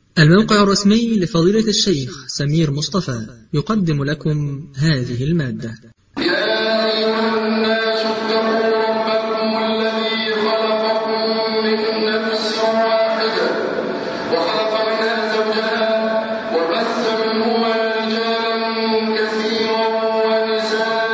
الموقع الرسمي لفضيلة الشيخ سمير مصطفى يقدم لكم هذه المادة. يا أيها الناس اتقوا ربكم الذي خلقكم من نفس واحدة وخلق منها زوجها وبث منهما رجالا كثيرا ونساء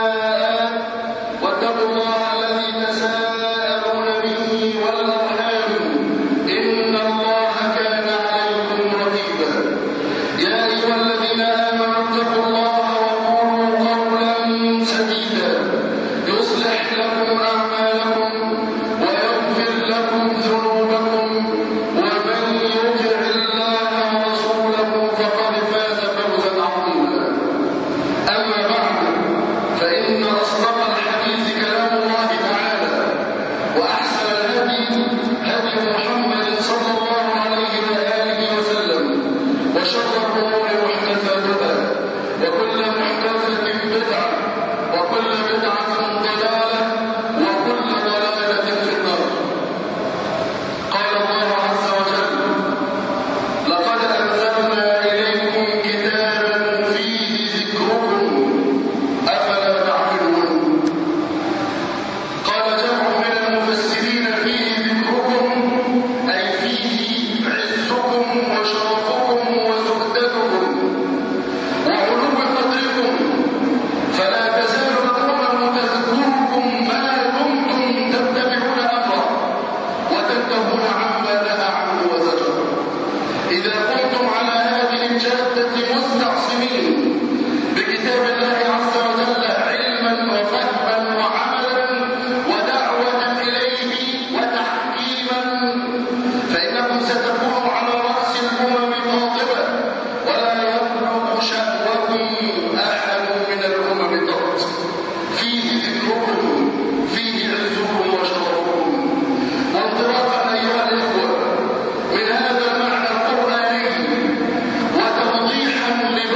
واتقوا الله الذي تساءلون به والأرحام إن الله كان عليكم رقيبا. يا أيها الذين آمنوا اتقوا الله وقولوا قولا سديدا يصلح لكم أعمالكم ويغفر لكم ذنوبكم ومن يطع الله ورسوله فقد فاز فوزا عظيما. أما بعد فإن أصدق الحديث كلام الله تعالى وأحسن الهدي هدي محمد صلى الله عليه وآله وسلم وشر الأمور محدثاتها وكل محدثة بدعة وكل بدعة ضلالة وكل ضلالة في النار. قال الله عز وجل: لقد أنزلنا إليكم كتابا فيه ذكركم أفلا تعقلون. قال جمع من المفسرين: فيه ذكركم أي فيه عزكم وشرفكم وزهدتكم وعلو قدركم، فلا تزال الأمم تذكركم ما دمتم تتبعون أمره وتنتهون عما نهى عنه وزجر. إذا كنتم على هذه الجادة مستعصمين بكتاب الله عز وجل علما وفهما وعملا ودعوة إليه وتحكيما، فإنكم ستكونوا على رأس الأمم قاطبة ولا يبلغ شأوكم أحد من الأمم قط. فيه ذكركم فيه عزكم وشرفكم. وانطلاقا أيها الإخوة من هذا المعنى القرآني وتوضيحا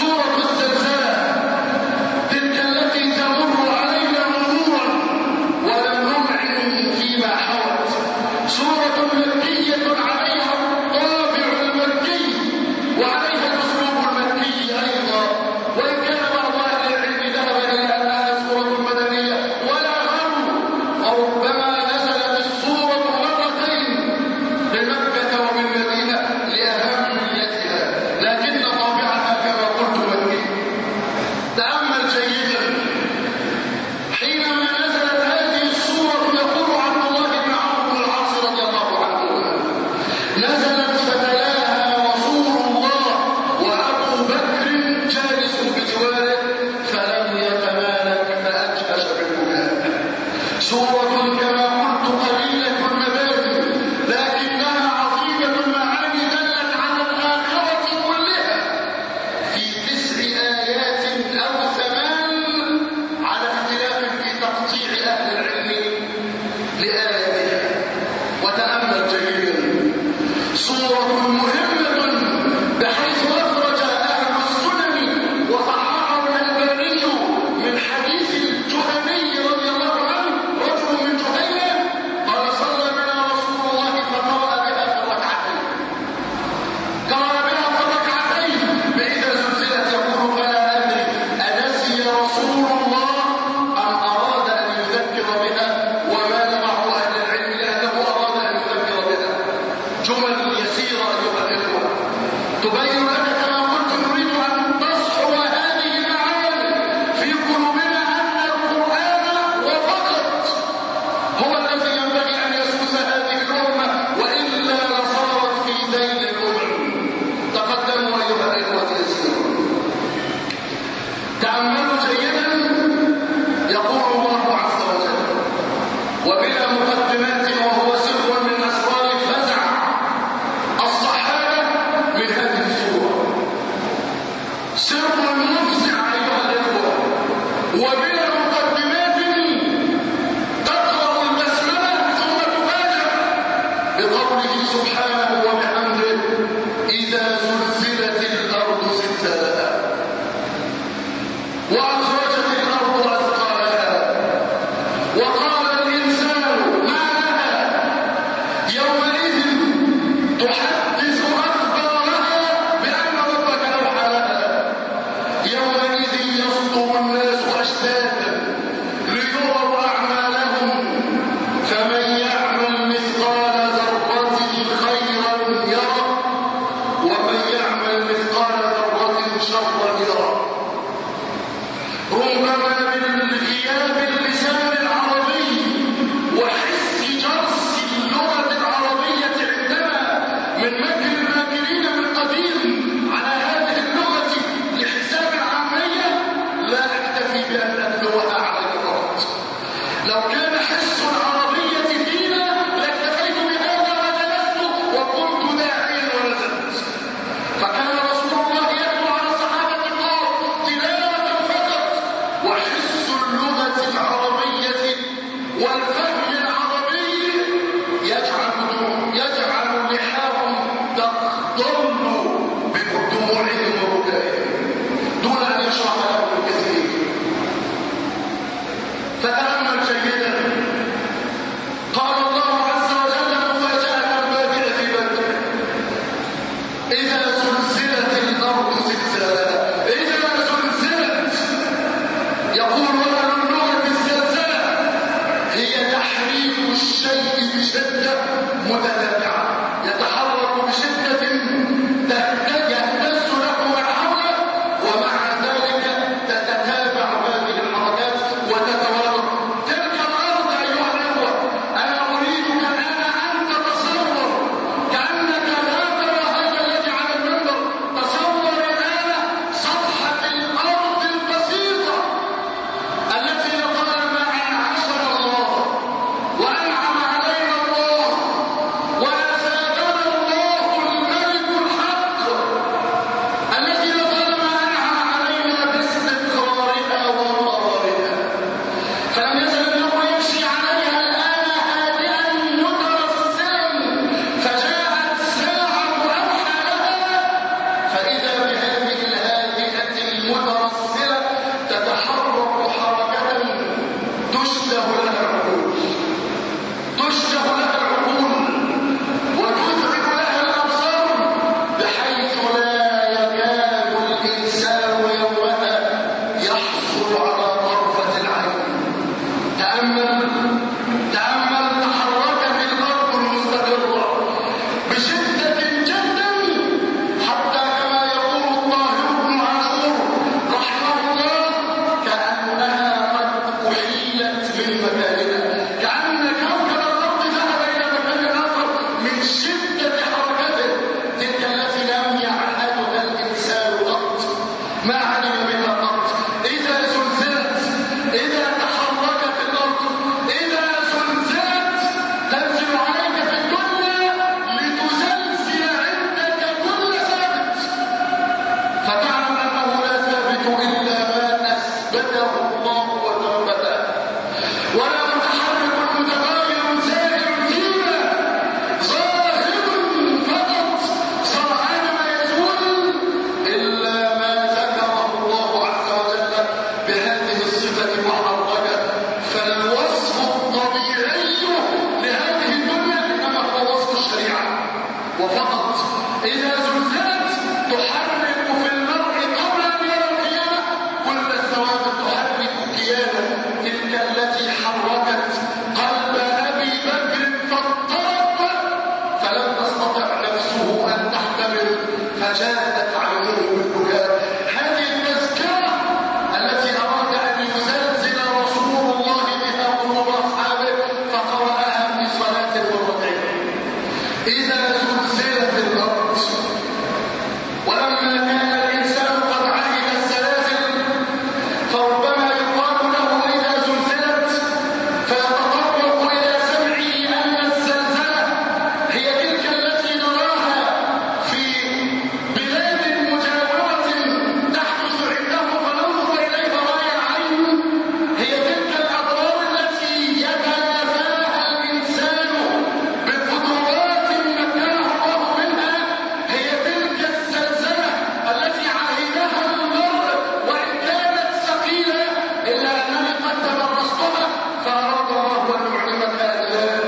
سورة الزلزال تلك التي تمر علينا مرورا ولم نمعن فيما حوت، سورة مكية عليها الطابع المكي وعليها الأسلوب المكي أيضا، وإن كان بعض أهل العلم ذهب إلى أنها سورة مدنية ولا غرو، وربما نزلت السورة مرتين بمكة وبالمدينة لأهميتها، لكن طابعها كما قلت مكي. تأمل جيدا حينما نزلت هذه السورة، يقول عبد الله بن عمرو بن العاص رضي الله عنه: نزلت فتلاها رسول الله وأبو بكر جالس بجواره فلم يتمالك فأجلس بالبكاء. سورة كما قلت قليلة المبادئ لكنها عظيمة المعاني، دلت على الآخرة كلها في 9 آيات أو 8 على اختلاف في تقطيع أهل العلم لآياتها. وتأمل جيدا، سورة مهمة بحيث أخرج أهل السنن وصححه الألباني من حديث الجهني رضي الله عنه، رجل من جهينة قال: صلى بنا رسول الله فقرأ بها في الركعتين، قرأ بها في الركعتين فإذا زلزلت، يقول: فلا أدري أنسي رسول الله أم أراد أن يذكر بها، وما معه أهل العلم لأنه أراد أن يذكر بها. جمل يسيرة أيها الإخوة تبين لك كما قلت نريد أن تصحو هذه المعاني في قلوبنا أن القرآن وفقط هو الذي ينبغي أن يسوس هذه الأمة، وإلا لصارت في دين الأمم. تقدموا أيها الإخوة يسيرا، تأملوا جيدا. يقول الله عز وجل: وبلا مقدمات وهو سر من أسرار الفزع الصحابة من هذه السورة، سر مفزع أيها الإخوة. وبلا مقدمات تقرأ البسملة ثم تفاجأ بقوله سبحانه وبحمده: إذا زلزلت الأرض زلزالها وأخرجت الأرض أثقالها وقال الإنسان ما لها يومئذ تحدث أخبارها بأن ربك أوحى لها يومئذ يصدر الناس أشتاتا ليروا أعمالهم فمن يعمل مثقال ذرة خيرا يره ومن يعمل مثقال ذرة شرا يره. ربما بالغياب اللسان العربي وحس جرس اللغة العربية عندنا من مكر الماكرين من قديم على هذه اللغة لحساب العامية، لا أكتفي بأن أتلوها على الأرض. لو كان حس العربية فينا لاكتفيت بهذا وجلست وكنت داعيا ونزلت. فكان رسول الله يتلو على الصحابة الكرام تلاوة فقط، وحس اللغة العربية والفهم العربي يجعل لحاهم تخضر بدموعهم وبكائهم دون أن يشرح لهم الكثير. فتأمل جيدا، قال الله عز وجل مفاجأة بادئة بدر: إذا زلزلت الأرض زلزالها. إذا زلزلت، يقول أهل اللغة الزلزلة هي تحريك الشيء بشدة متتابعة، يتحرك بشدة يهتز له من حوله، ومع ذلك تتتابع هذه الحركات وتتوالد. تلك الأرض أيها الأخوة أنا أريدك الآن أن تتصور كأنك لا ترى هذا الذي على هداه الله وتوبته، ولا متحرك متغير زائر فينا ظاهر فقط سرعان ما يزول إلا ما ذكره الله عز وجل بهذه الصفة محركة. فالوصف الطبيعي لهذه الدنيا إنما هو وصف الشريعة وفقط. إذا زلزلت تحرك في المرء قبل أن يرى القيامة كل الثوابت، تحرك كيانه تلك التي حركت قلب أبي بكر فاضطرب فلم تستطع نفسه أن تحتمل فجاءت عينه بالبكاء. هذه التذكرة التي أراد أن يزلزل رسول الله بها قلوب أصحابه فقرأها في صلاة مرتين. إذا زلزلت الأرض، ولما كان الإنسان قد عهد الزلازل فربما يقال له إذا زلزلت فيتطرق إلى سمعه أن الزلزلة هي تلك التي نراها في بلاد مجاورة تحدث عنده فننظر إليها رأي العين، هي تلك الأضرار التي يتنافاها الإنسان بقدرات مكنه الله منها، هي تلك الزلزلة التي عهدها المرء وإن كانت ثقيلة إلا أنني قد تبرزتها فأراد الله أن يعلمك الآن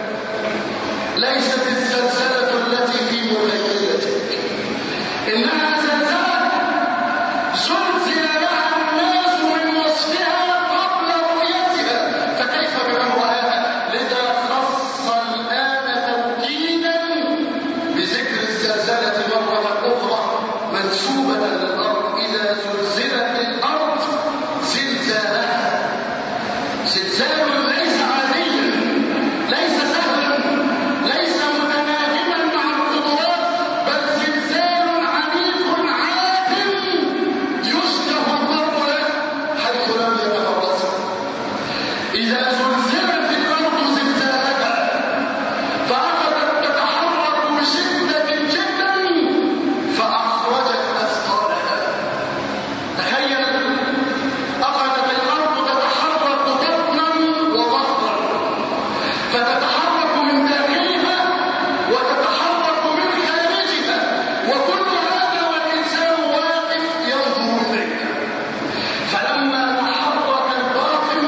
ليست الزلزلة التي في مخيلتك، إنها زلزلة زلزل لها الناس من وصفها قبل رؤيتها فكيف بمن رآها. لذا خص الآن توكيدا بذكر الزلزلة مرة أخرى منسوبة للأرض. إذا زلزلت الأرض زلزالها، زلزال ليس عاديا، ليس سهلا، ليس متناغما مع القدرات، بل زلزال عنيف عادل يشبه المرء له حيث لم يتفرسه. إذا زلزلت الأرض زلزالها فأخذت تتحرك بشدة جدا فأخرجت أثقالها. تخيل، أخذت الأرض تتحرك بطنا وظهرا، فتتحرك من داخلها وتتحرك من خارجها، وكل هذا والإنسان واقف ينظر إليها. فلما تحرك الباطن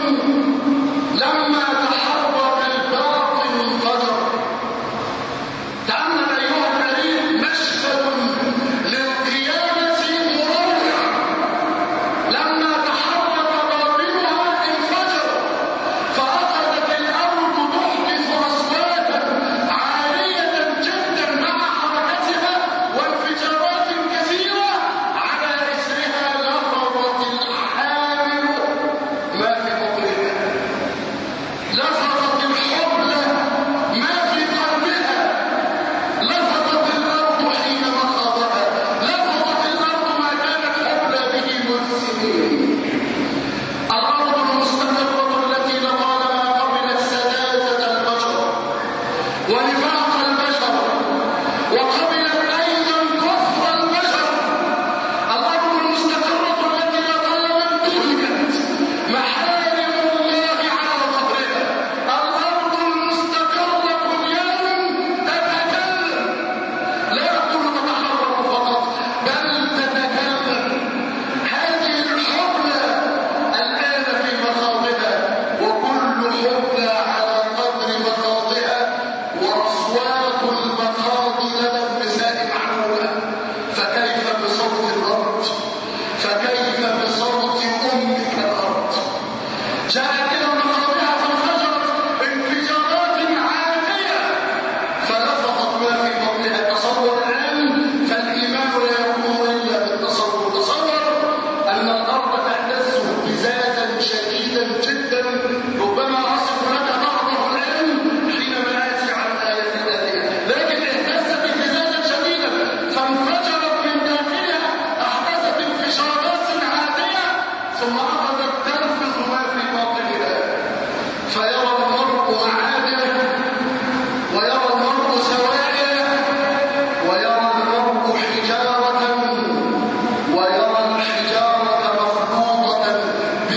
انفجر. تأمل أيها الكريم مشهد للقيامة مروع. لما تحرك باطنها انفجر فأخذت الأرض تحدث أصواتا عالية جدا مع حركتها وانفجارات كثيرة على إثرها لفظت الحامل ما في بطنها، لفظت الحبلى ما في قلبها، لفظت الأرض حين مخاضها، لفظت الأرض ما كانت حبلى به منذ سنين. الأرض المستقرة التي لطالما قبلت سذاجة البشر ونفاق البشر وقبلت أيضا كفر البشر، الأرض المستقرة التي لطالما انتهكت محارم الله على ظهرها، الأرض المستقرة اليوم تتكلم، لا أقول تتحرك فقط بل تتكلم. هذه الحبلى الآن في مخاضها، وكل حبلى على قدر مخاضها، وأصوات المخاض لدى النساء معلومة. فكيف بصوت الأرض؟ فكيف بصوت أمك الأرض؟ جاءت إلى مخاضها فانفجرت انفجارات عاتية فلفظت ما في بطنها. تصور الآن، فالإيمان لا يكون إلا بالتصور. تصور أن الأرض تهتز اهتزازا شديدا جدا، ربما أصف لك بعضه الآن حينما آتي على الآية الآتية، لكن اهتزت اهتزازا شديدا فانفجرت من داخلها، أحدثت انفجارات عاتية ثم أخذت تنفذ ما في باطنها. فيرى المرء معادن ويرى المرء سوائل ويرى المرء حجارة ويرى الحجارة مخلوطة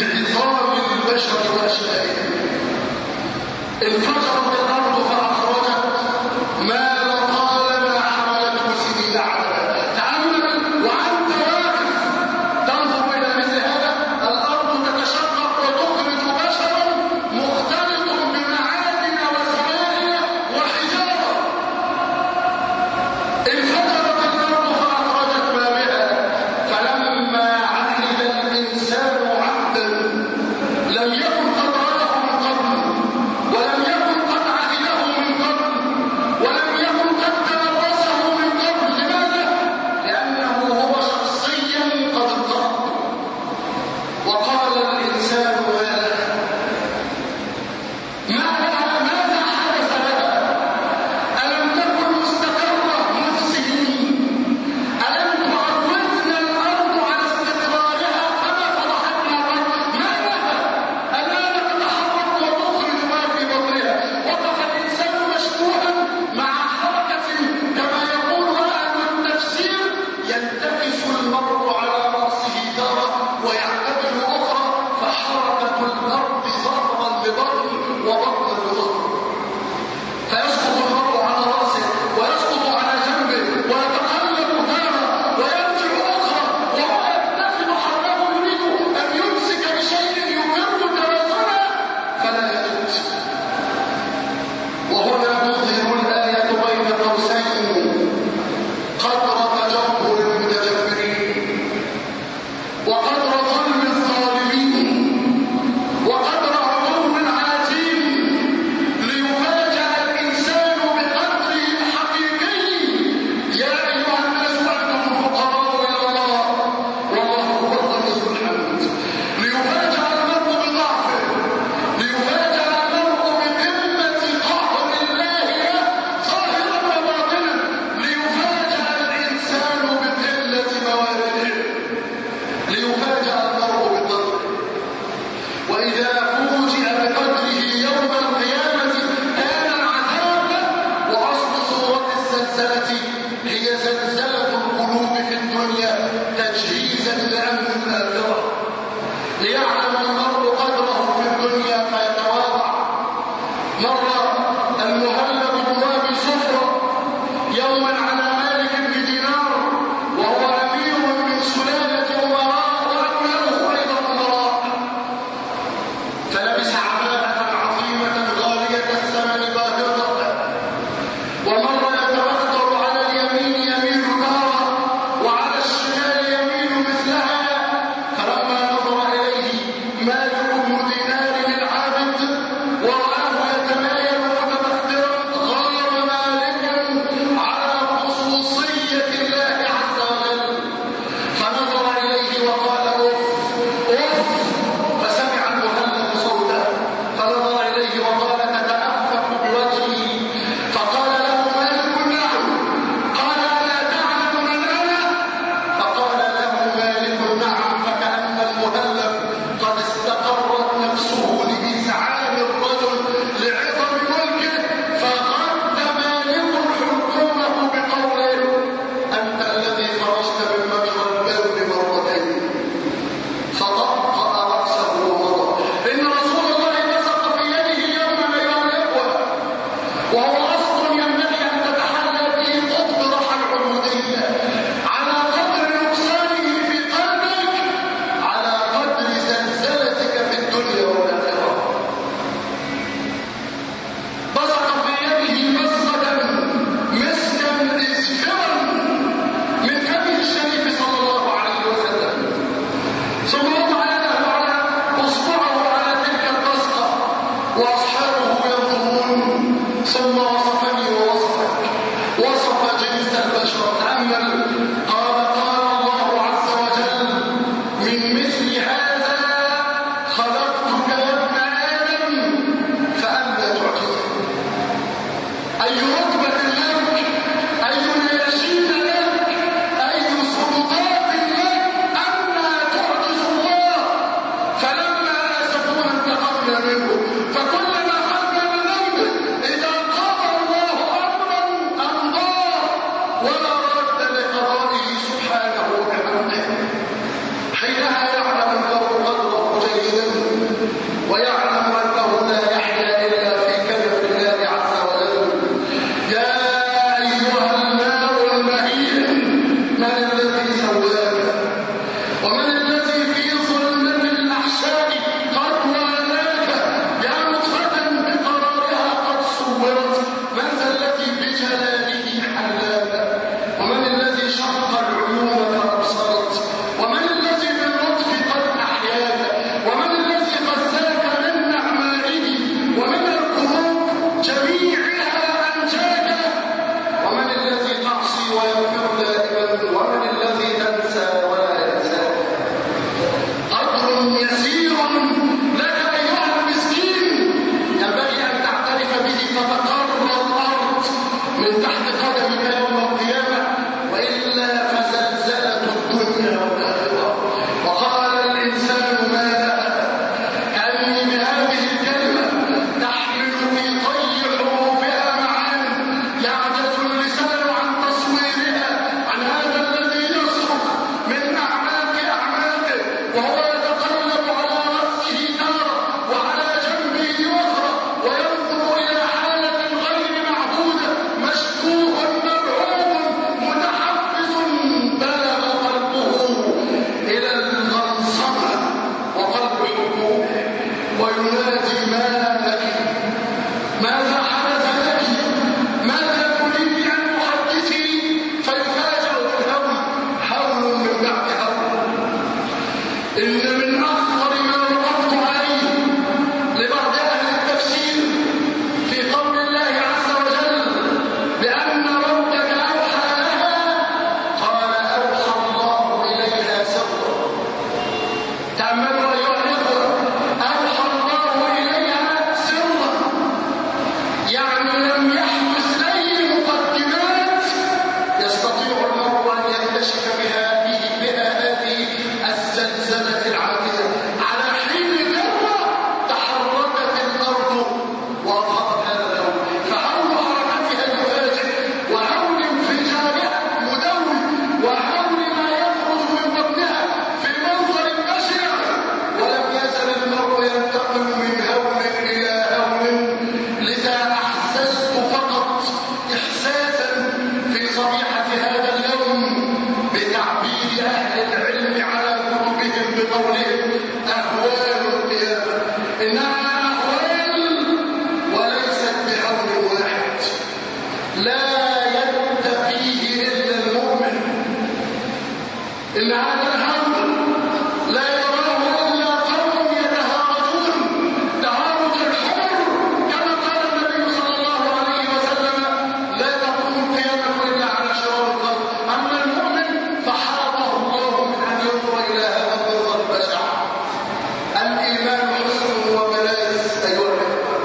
إن من أخطر ما وقفت عليه لبعض أهل التفسير في قول الله عز وجل بأن ربك أوحى لها، قال أوحى الله إليها سرا. تأملوا أيها الإخوة، أوحى الله إليها سرا، يعني لم يحدث أي مقدمات يستطيع المرء أن يكتشف بها هذه الزلزلة العاتية. على حين ذرة تحركت الأرض وأظهرت هذا الكون، فهول حركتها المفاجئ وهول انفجارها المدوي وهول ما يخرج من بطنها في منظر بشع، ولم يزل المرء ينتقل من هول إلى هول. لذا أحسست فقط إحساسا في صبيحة هذا اليوم بتعبير أهل العلم على كتبهم بقولهم أهوال القيامة، إنها أهوال وليست بهول واحد لا يتقيه إلا المؤمن. إن هذا الهول لا يراه إلا قوم يتهارجون تهارج الحمر، كما قال النبي صلى الله عليه وسلم لا تقوم القيامة إلا على شرار القلب. أما المؤمن فحرمه الله من أن ينظر إلى هذا المنظر البشع. الإيمان حسن وملاذ أيها الإخوة.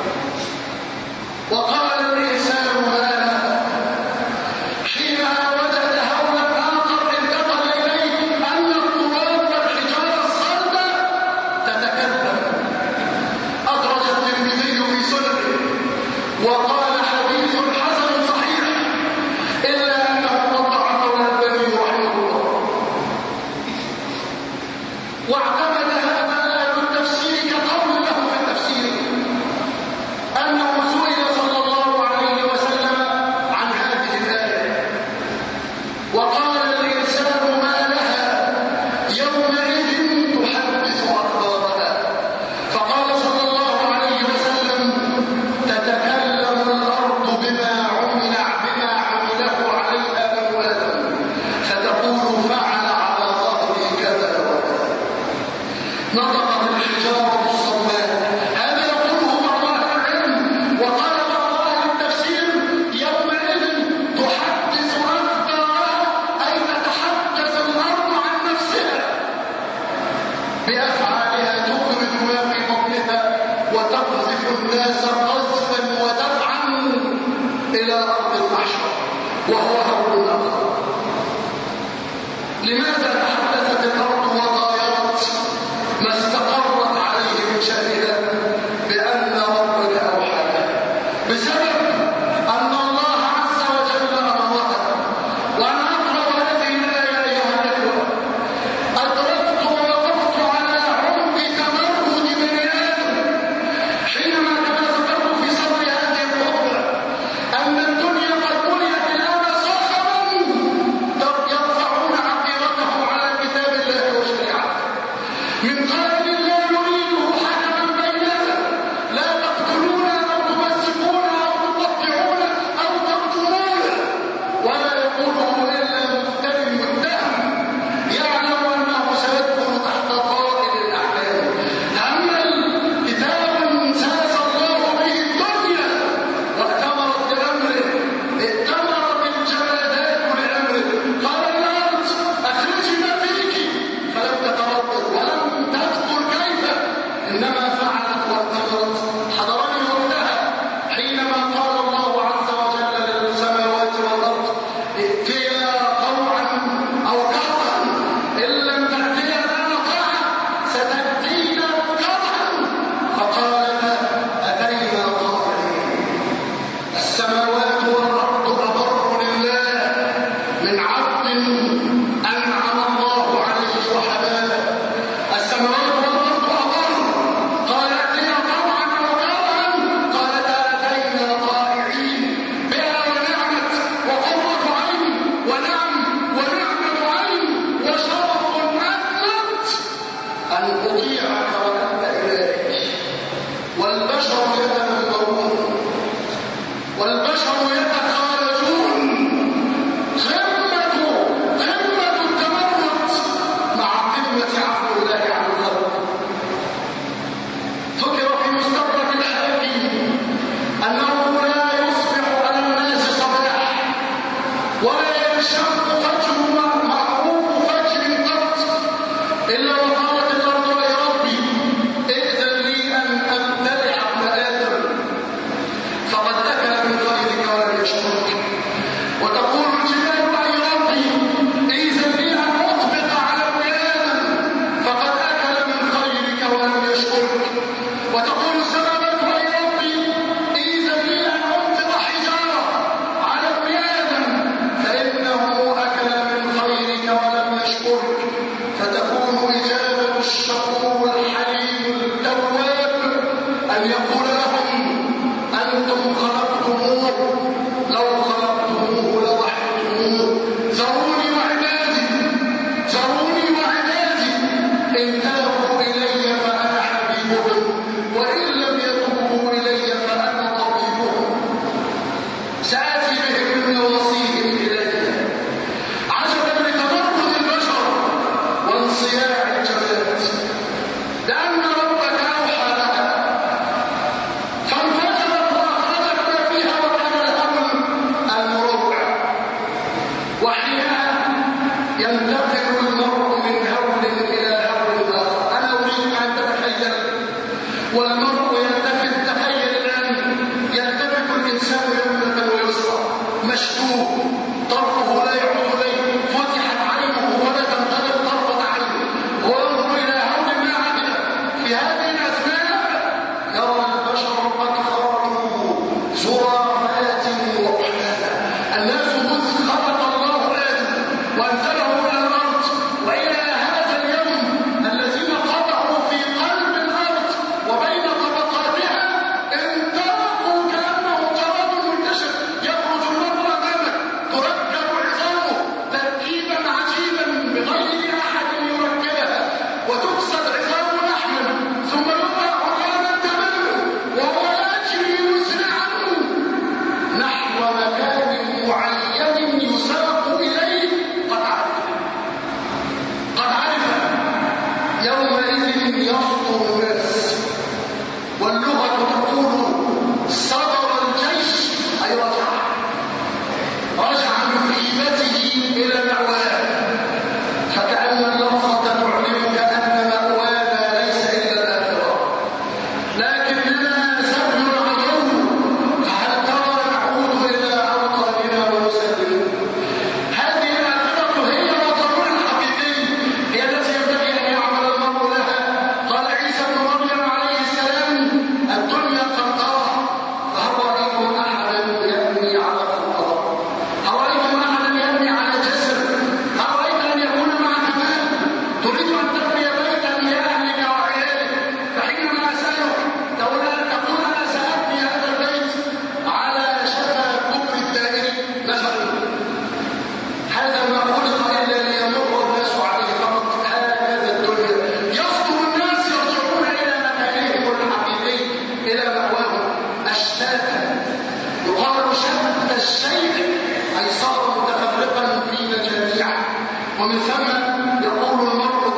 وقال الإنسان ما لها حينها وجد هولا آخر انتقل إليه أن التراب والحجارة الصلبة تتكلم. أخرج الترمذي في سننه وقال حديث حسن صحيح، إلا أنه قطعه الألباني رحمه الله. واعتمد هذا أهل التفسير كقول له في التفسير أنه سئل صلى الله عليه وسلم عن هذه الآية وقال الإنسان ما لها يومئذ تحدث أخبارها، فقال صلى الله عليه وسلم تتكلم الأرض بما عمله عليها بنو آدم، فتقول فعل على ظهري كذا وكذا. نطقت الحجارة الصماء. هذا يقوله بعض أهل العلم. وقال بعض أهل التفسير يومئذ تحدث أخبارها، أي تتحدث الأرض عن نفسها بأفعالها، تخرج ما في بطنها وتقذف الناس قذفا ودفعا إلى أرض المحشر، وهو هول آخر. لماذا تحدثت الأرض وغايرت ما استقرت عليه من شأنها بأن ربك أوحى لها؟ بسبب أن الله عز وجل أمرها. وأنا أقرأ هذه الآية أيها الإخوة أدركت ووقفت على عمق تمرد بني آدم حينما تذكرت في صدر هذه الخطبة أن الدنيا قد بنيت الآن صخرا يرفعون عقيرتهم على كتاب الله وشريعته من قائل لا نريده حكما بيننا، لا تقتلون أو تمسكون أو تقطعون أو تقتلون، ولا يقوله إلا مفتر متهم يعلم أنه سيدخل تحت طائل الأحلام. أما كتاب ساس الله به الدنيا واتمرت لأمره، ائتمرت الجمادات لأمره. قال الأرض أخرجي ما فيك، فلم تتردد ولم تذكر كيف، إنما فعلت واتمرت. حضرني وقتها حينما قال الله عز وجل للسماوات والأرض ائتيا طوعا أو كرها، إن لم تأتيا لنا طاعة ستأتينا كرها، فقالتا أتينا طائعين. السماوات والأرض أبر لله من عبد أنعم الله عليه وحباه. السماوات والأرض أبر، قال أتينا طوعا أو كرها، قالتا أتينا طائعين. بها ونعمت وقرة عين ونعمة عين وشرف أثبت أن أطيعك وأنت إلهي. والبشر يتنبؤون والبشر يتخالجون. قمة ومن ثم يقول المرء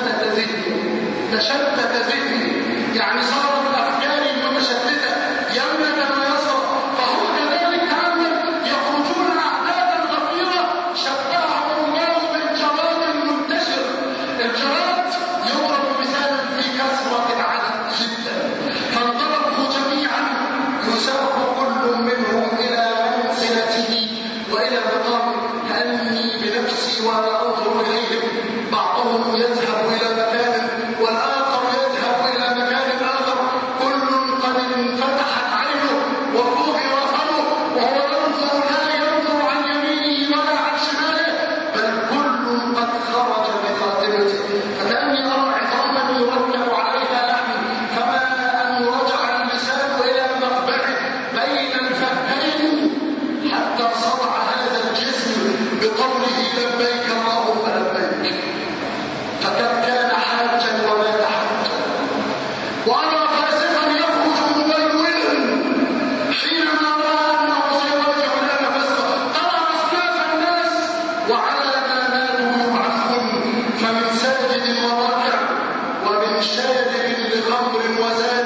تشتت ذهني، يعني صارت الأفكار متشتتة يمنة ويسرا، فهو كذلك كأنهم يخرجون أعدادا غفيرة شبههم الله بالجراد المنتشر. الجراد يضرب مثالا في كثرة العدد جدا، فانطلقوا جميعا يساق كل منهم إلى منزلته وإلى مقامه، كأني بنفسي وأنا أنظر إليهم بعضهم يذهب إلى مكان والآخر يذهب إلى مكان آخر، كل قد انفتحت عينه وفوق فمه وهو ينظر، لا ينظر عن يمينه ولا عن شماله، بل كل قد خرج بخاتمته، فكأني أرى عظاما يركب عليها لحم، كما أن رجع اللسان إلى مقبعه بين الفكين حتى صرع هذا الجسم بقوله لبيك اللهم لبيك، فقد كان حاجا ومات حاجا. وأرى فاسقا يخرج مبينا حينما رأى أنه سيواجه الآن فسقا، ترى أصناف الناس وعلى ما ماتوا يبعثون، فمن ساجد وراكع ومن شارب لخمر وزاد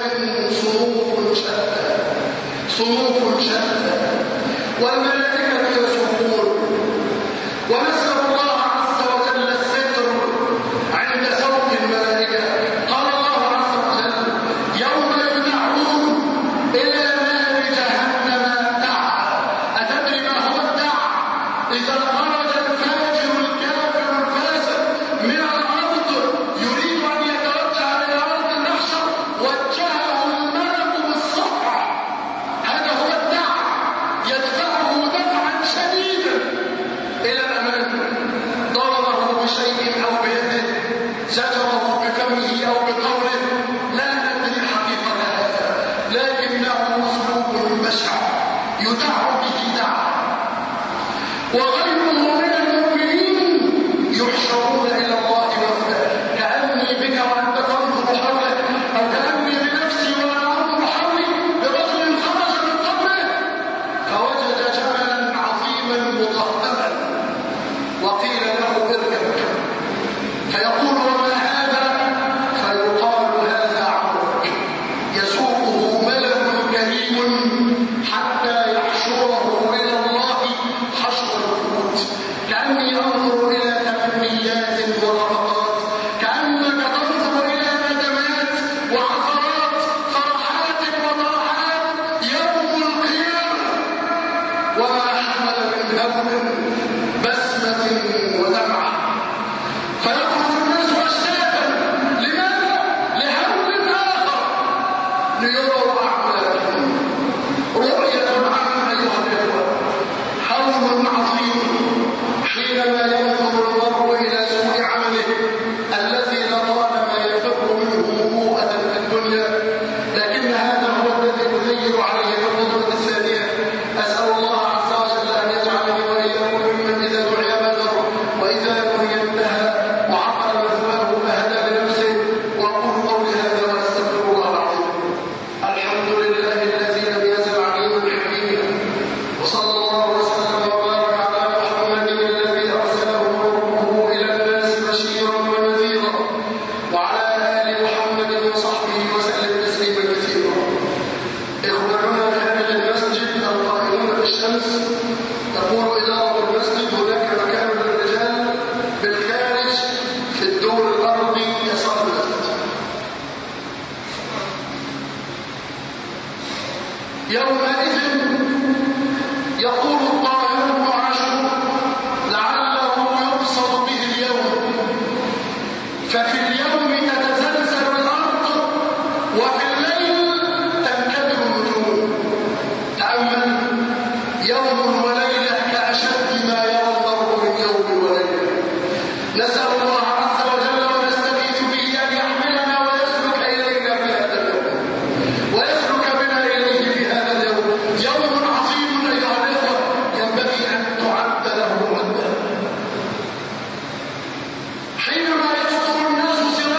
صنوف شتى والملائكة يسوقون. ونسأل الله عز وجل الستر عند سوق الملائكة. قال الله عز وجل يوم يدعون إلى نار جهنم دعا. أتدري ما هو الدعا؟ إذا خرج الفاجر الكافر الفاسق من الأرض يريد أن يتوجه إلى أرض المحشر وجهه الملك بالصفع، هذا هو الدعا، يدفعه دفعا شديدا إلى الأمام، ضربه بشيء أو بيده، زجره بفمه أو بقوله، لا ندري حقيقة هذا، لكنه أسلوب بشع يدع به دعا. وغيره من المؤمنين يحشرون إلى الله وحده، كأني بك وأنت تنظر حولك، أو كأني بنفسي وأنا أنظر حولي برجل خرج من قبره فوجد جملا عظيما مطهرا وقيل له اركب، فيقول وما هذا؟ فيقال هذا عمرك، يسوقه ملك كريم حتى يحشره إلى الله حشر الوفود. كأني أنظر إلى تمنيات ورفقات، كأنك تنظر إلى ندمات وعثرات، فرحات وضراحات يوم القيامة، وما حمل من هم بسمة ودمعة، فيخرج الناس أشتاتا. لماذا؟ لهم آخر، ليروا أعمالهم. رؤية عامة أيها الإخوة، حول عظيم حينما ينظر المرء إلى سوء عمله الذي لطالما يفر منه مروءة في الدنيا، لكن هذا هو الذي يغير عليه الخطوة الثانية. أسأل الله عز وجل أن يجعلني وإياكم ممن إذا دعي بادر وإذا نهي انتهى وعقل مثواه فهدى لنفسه. وأقول قولي هذا وأستغفر الله العظيم. الحمد لله الذي لم يزل عليما حكيما، وصلى الله وسلم وبارك على محمد الذي أرسله ربه إلى الناس بشيرا ونذيرا، وعلى آل محمد وصحبه وسلم تسليما كثيرا. إخواننا خارج المسجد القائمون في الشمس، تقول إدارة المسجد هناك مكان للرجال بالخارج في الدور الأرضي يسار المسجد. يومئذ يقول الطاهر بن عاشور لعله يبصر به اليوم، ففي اليوم تتزلزل الأرض وفي الليل تنكدر النجوم. تأمل، يوم وليلة كأشد ما يرى المرء من يوم وليلة. نسأل الله عز وجل ونستغيث به أن يحملنا ويسلك إلينا في هذا اليوم، ويسلك بنا إليه في هذا اليوم. يوم عظيم أيها الإخوة، ينبغي أن تعد له عدا. حينما يصدر الناس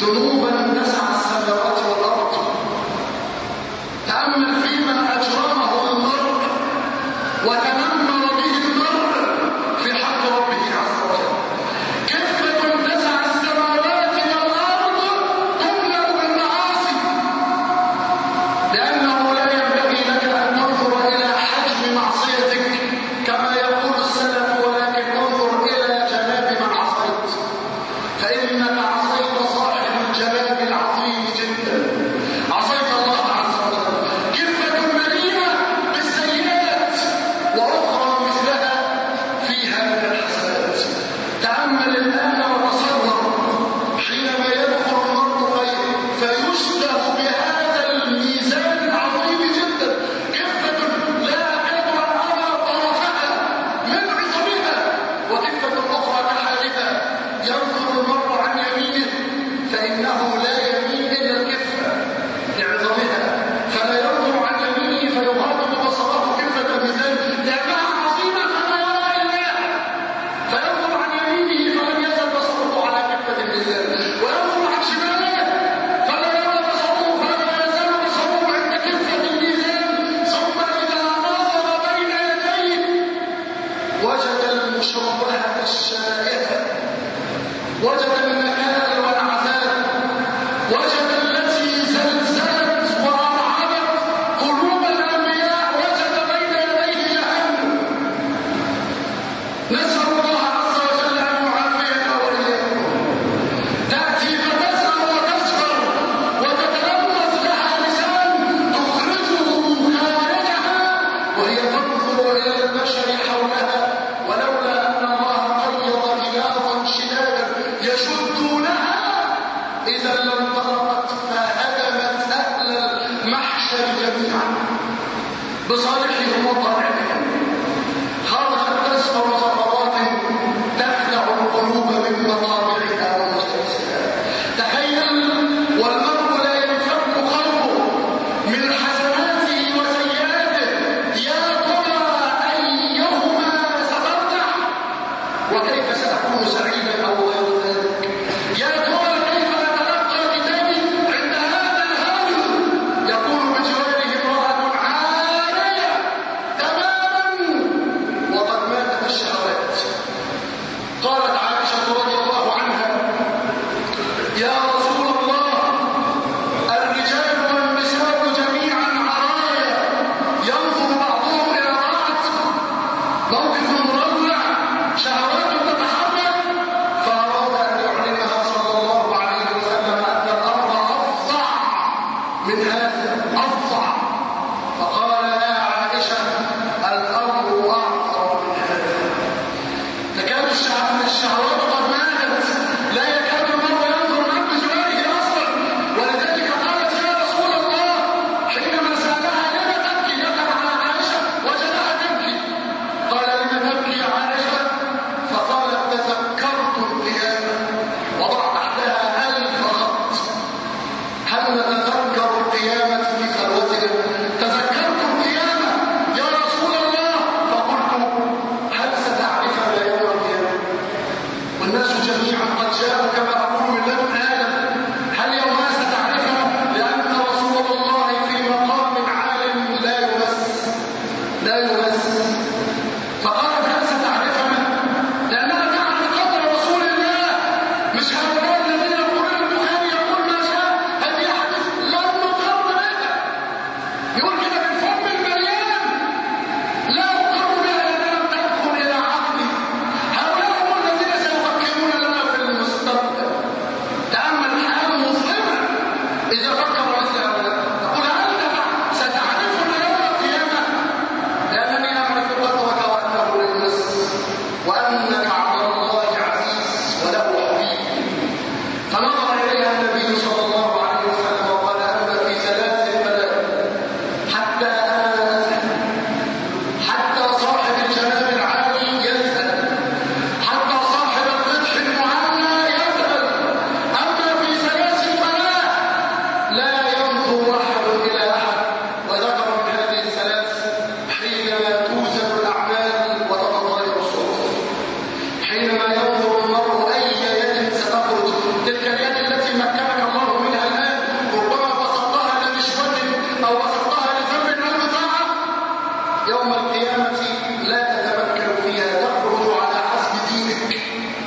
ذنوبا تسعى السماوات والأرض. تأمل فيما أجرمه المرء وتنمر به المرء في حق ربه عز وجل. كفة تسعى السماوات والأرض تملأ بالمعاصي، لأنه لا ينبغي لك أن تنظر إلى حجم معصيتك كما يقول السلف، ولكن انظر إلى جناب من عصيت، فإنك عصيت صاحب الجناب العظيم جدا، عصيت الله عز وجل. كفة مليئة بالسيئات وأخرى مثلها فيها من الحسنات. تأمل الآن وتصور حينما يدخل المرء فيشبه بهذا الميزان العظيم جدا، كفة لا أكاد أن أرى طرفها من عظمها، وكفة أخرى كحالها. ينظر المرء عن يمينه فإنه لا يمين إلا الكفة لعظمها، فلا ينظر عن يمينه فيغاضب بصره كفة الميزان لأنها عظيمة فلا يرى إلا، فينظر عن يمينه فلم يزل بصره على كفة الميزان، وينظر عن شماله فلا يرى بصره فلا يزال بصره عند كفة الميزان. ثم إذا نظر بين يديه وجد المشوهة الشائعة، وجد النكال والعذاب، وجد التي زلزلت وأرعبت قلوب الأنبياء، وجد بين يديه جهنم. نسأل الله عز وجل أن يعافينا وإياكم. تأتي فتسأل وتسفر وتتلمس لها لسان تخرجه خارجها وهي تنظر إلى البشر حولها، ولولا أن الله قيض غلاظا شدادا يشدونها إذا لانطلقت فهدمت أهل المحشر جميعا بصالحهم وطالعهم. خرجت تسفر صفرات تخدع القلوب من مطابعها ومجالسها. تخيل والمرء لا ينفك قلبه من حسناته وسيئاته، يا ترى أيهما سترجح وكيف سأكون سعيدا أو غير ذلك؟ يا ترى كيف أتلقى كتابي عند هذا الهول يكون بجواره امرأة عارية تماما وقد ماتت الشهوات. قالت عائشة رضي الله عنها: يا رسول الله، الرجال والنساء جميعا عرايا ينظر بعضهم إلى بعض، موقف مروع، شهوات تتحرك. فأراد أن يعلمها صلى الله عليه وسلم أن الأمر أفظع من هذا، أفظع. فقال: يا عائشة، الأمر أعظم من هذا. تكاد الشهوات قد ماتت، لا يكاد المرء ينظر عن بجواره أصلا. ولذلك قالت: يا رسول الله، حينما سألها لم تبكي، دخل على عائشة وجدها تبكي. قال: لم تبكي يا عائشة؟ فقالت: تذكرت القيامة. وضع تحتها 1000 خط. هل نتذكر القيامة في خلوتنا؟ تذكرت القيامة يا رسول الله. فقلت: هل ستعرفنا يوم القيامة؟ والناس جميعا قد جاءوا كما أقول من لدن آدم. هل يومها ستعرفنا؟ لأن رسول الله في مقام عال لا يمس، لا يمس. فقالت: هل ستعرفنا؟ لأنها تعرف قدر رسول الله، مش هؤلاء الذين يقولون البخاري يقول ما شاء هذه حديث لا نقر بها، يقول كده بالفم المليان، لا أقر بها لأنها لم تدخل إلى عقلي. هؤلاء هم الذين سيفكرون لنا في المستقبل.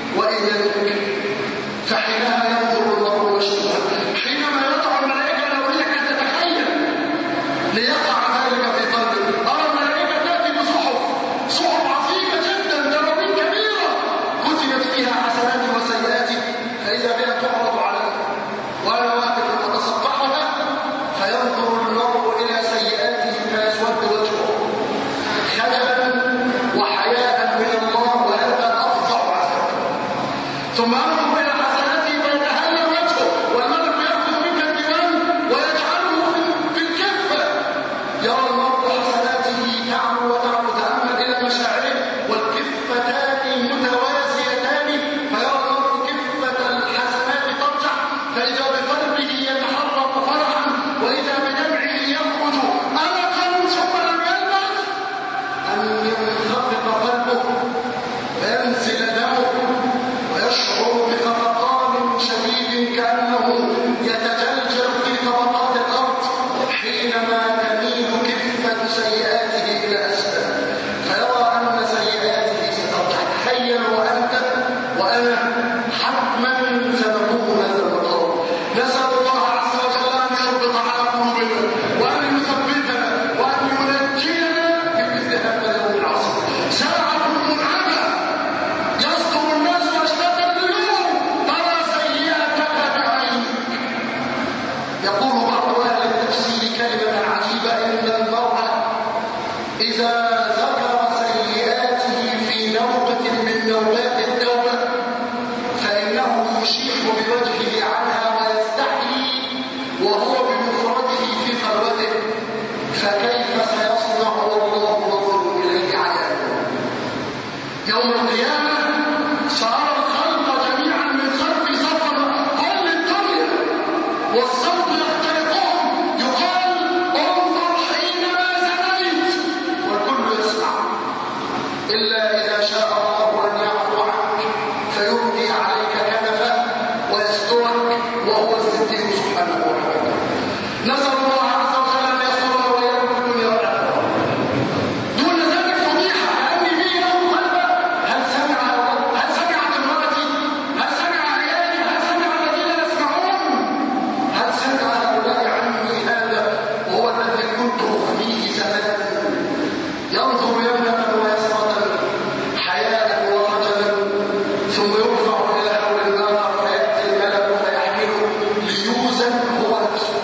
وإليك، فحينها ينظر المرء ويشتهى. حينما يضع الملائكة لو لك أن تتخيل ليقع ذلك في قلبك. أرى الملائكة تأتي بصحف عظيمة جدا، دواوين كبيرة كتبت فيها حسناتي وسيئاتي، فإذا بها تعرض عليك وأنا واقف أتصفحها، فينظر المرء إلى سيئاته فيسود وجهه خجلا وحياء من الله، وهذا أفظع عذاب. ثم أنظر إلى حسناته فيتهلل وجهه، والملك يأخذ منك الديوان ويجعله في الكفة. يرى المرء حسناته تعلو وتعلو، تأمل إلى مشاعره والكفتان متوازيتان، فيرى المرء كفة الحسنات ترجع، فإذا بقلبه يتحرك فرحا، وإذا بدمعه يخرج ألقا ثم لم يلبث أن ينخفض قلبه وينزل دمه ويشعر بخفقان شديد كأنه يتجلجل في طبقات الأرض حينما تميل كفة سيئاته إلى أسفل، فيرى أن سيئاته سترجع. تخيل وأنت وأنا حتما سنقوم هذا المطار. نسأل الله عز وجل أن يربط على قلوبنا وأن يثبتنا وأن ينجينا في مثل هذا اليوم العظيم. ساعة منعمة يصدر الناس واشتد اليوم، ترى سيئتك بعينك. يقول بعض أهل التفسير كلمة عجيبة: إن المرء إذا ذكر سيئاته في نوبة من نوبات التوبة فإنه يشيح بوجهه عنها ويستحيي وهو بمفرده في خلوته، فكيف سيصنع والله نظر إليه عيانا. يوم القيامة سأرى الخلق جميعا من خلف سفر كل الدنيا، والصوت يخترقهم يقال: انظر حينما زنيت، والكل يسمع إلا إذا شاء الله أن يعفو عنك فيهدي عليك كنفه ويسترك، وهو الصديق سبحانه وتعالى. نسأل الله عز وجل أن يسترنا وإياكم في الدنيا والآخرة. دون ذلك فضيحة، لأني بي له قلبه. هل سمعت امرأتي؟ هل سمع عيالي؟ هل سمع الذين يسمعون؟ هل سمع هؤلاء عني هذا وهو الذي كنت أخفيه زمانا؟ ينظر يمنة ويسرة حياء وخجلا، ثم يرفع إلى حول النار فيأتي الملك فيحمله ليوزن هو نفسه.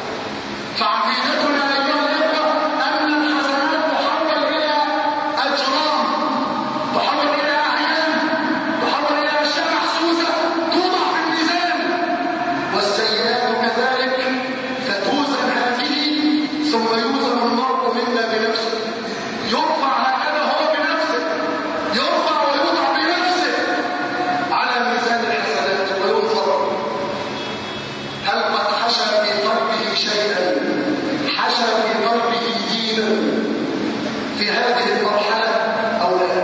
فعقيدتنا أيها الإخوة أن الحسنات تحول إلى أجرام، تحول إلى أعيان، تحول إلى أشياء محسوسة توضع في الميزان، والسيئات كذلك فتوزن هذه، ثم يوزن المرء منا بنفسه، يرفع هكذا هو بنفسه، يرفع ويوضع بنفسه على ميزان الحسنات وينظر هل قد حشى في قلبه شيئا، حشى في قلبه دينا في هذه المرحلة أو لا.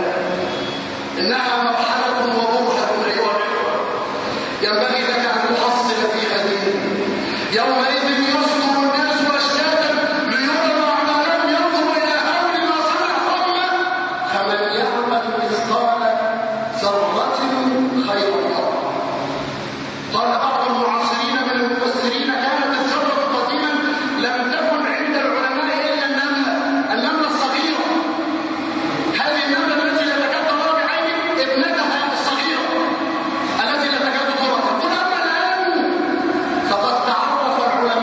إنها مرحلة وبرهة أيها الإخوة، ينبغي لك أن تحصل فيها دينا. يومئذ يصدر الناس أشتاتا ليروا أعمالهم، ينظر إلى هول ما صنع ثم فمن يعمل مثقال ذرة خيرا يره. قال بعض المعاصرين من المفسرين: كانت الذرة قديما لم تكن عند العلماء إلا النملة الصغيرة. هذه النملة التي لا تكاد ترى بعين ابنتها الصغيرة التي لا تكاد ترى. تقول: أما الآن فقد تعرف العلماء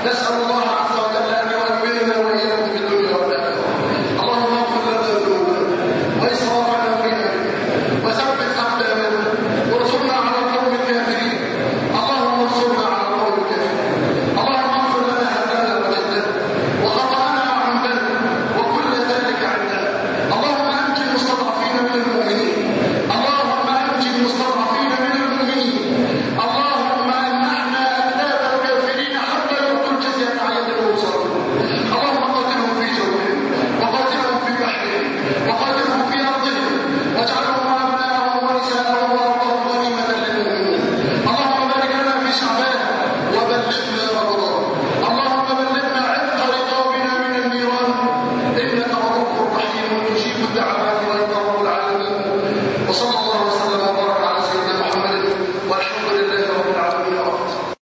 نسأل الله عز وجل أن يؤمننا وإياكم في الدنيا والآخرة. اللهم اغفر لنا ذنوبنا وإسرافنا في أمرنا وثبت أقدامنا وارزقنا على القوم الكافرين. اللهم انصرنا على القوم الكافرين. اللهم اغفر لنا هدانا وجدنا وخطأنا وعمدنا وكل ذلك عندنا. اللهم أنجِ المستضعفين من المؤمنين. اللهم أنجِ المستضعفين من المؤمنين. اللهم أمنعنا أكلاب الكافرين حتى يؤتوا الجزية عن يد وهم صاغرون. اللهم قاتلهم في جوهم وقاتلهم في بحرهم وقاتلهم في أرضهم واجعلهم أبناءهم ونساءهم وأرضهم غنيمة للمؤمنين. اللهم بارك لنا في شعبان وبلغنا رمضان. اللهم بلغنا عتق رقابنا من النيران إنك رؤوف رحيم تجيب الدعوات وأنت رب العالمين. وصلى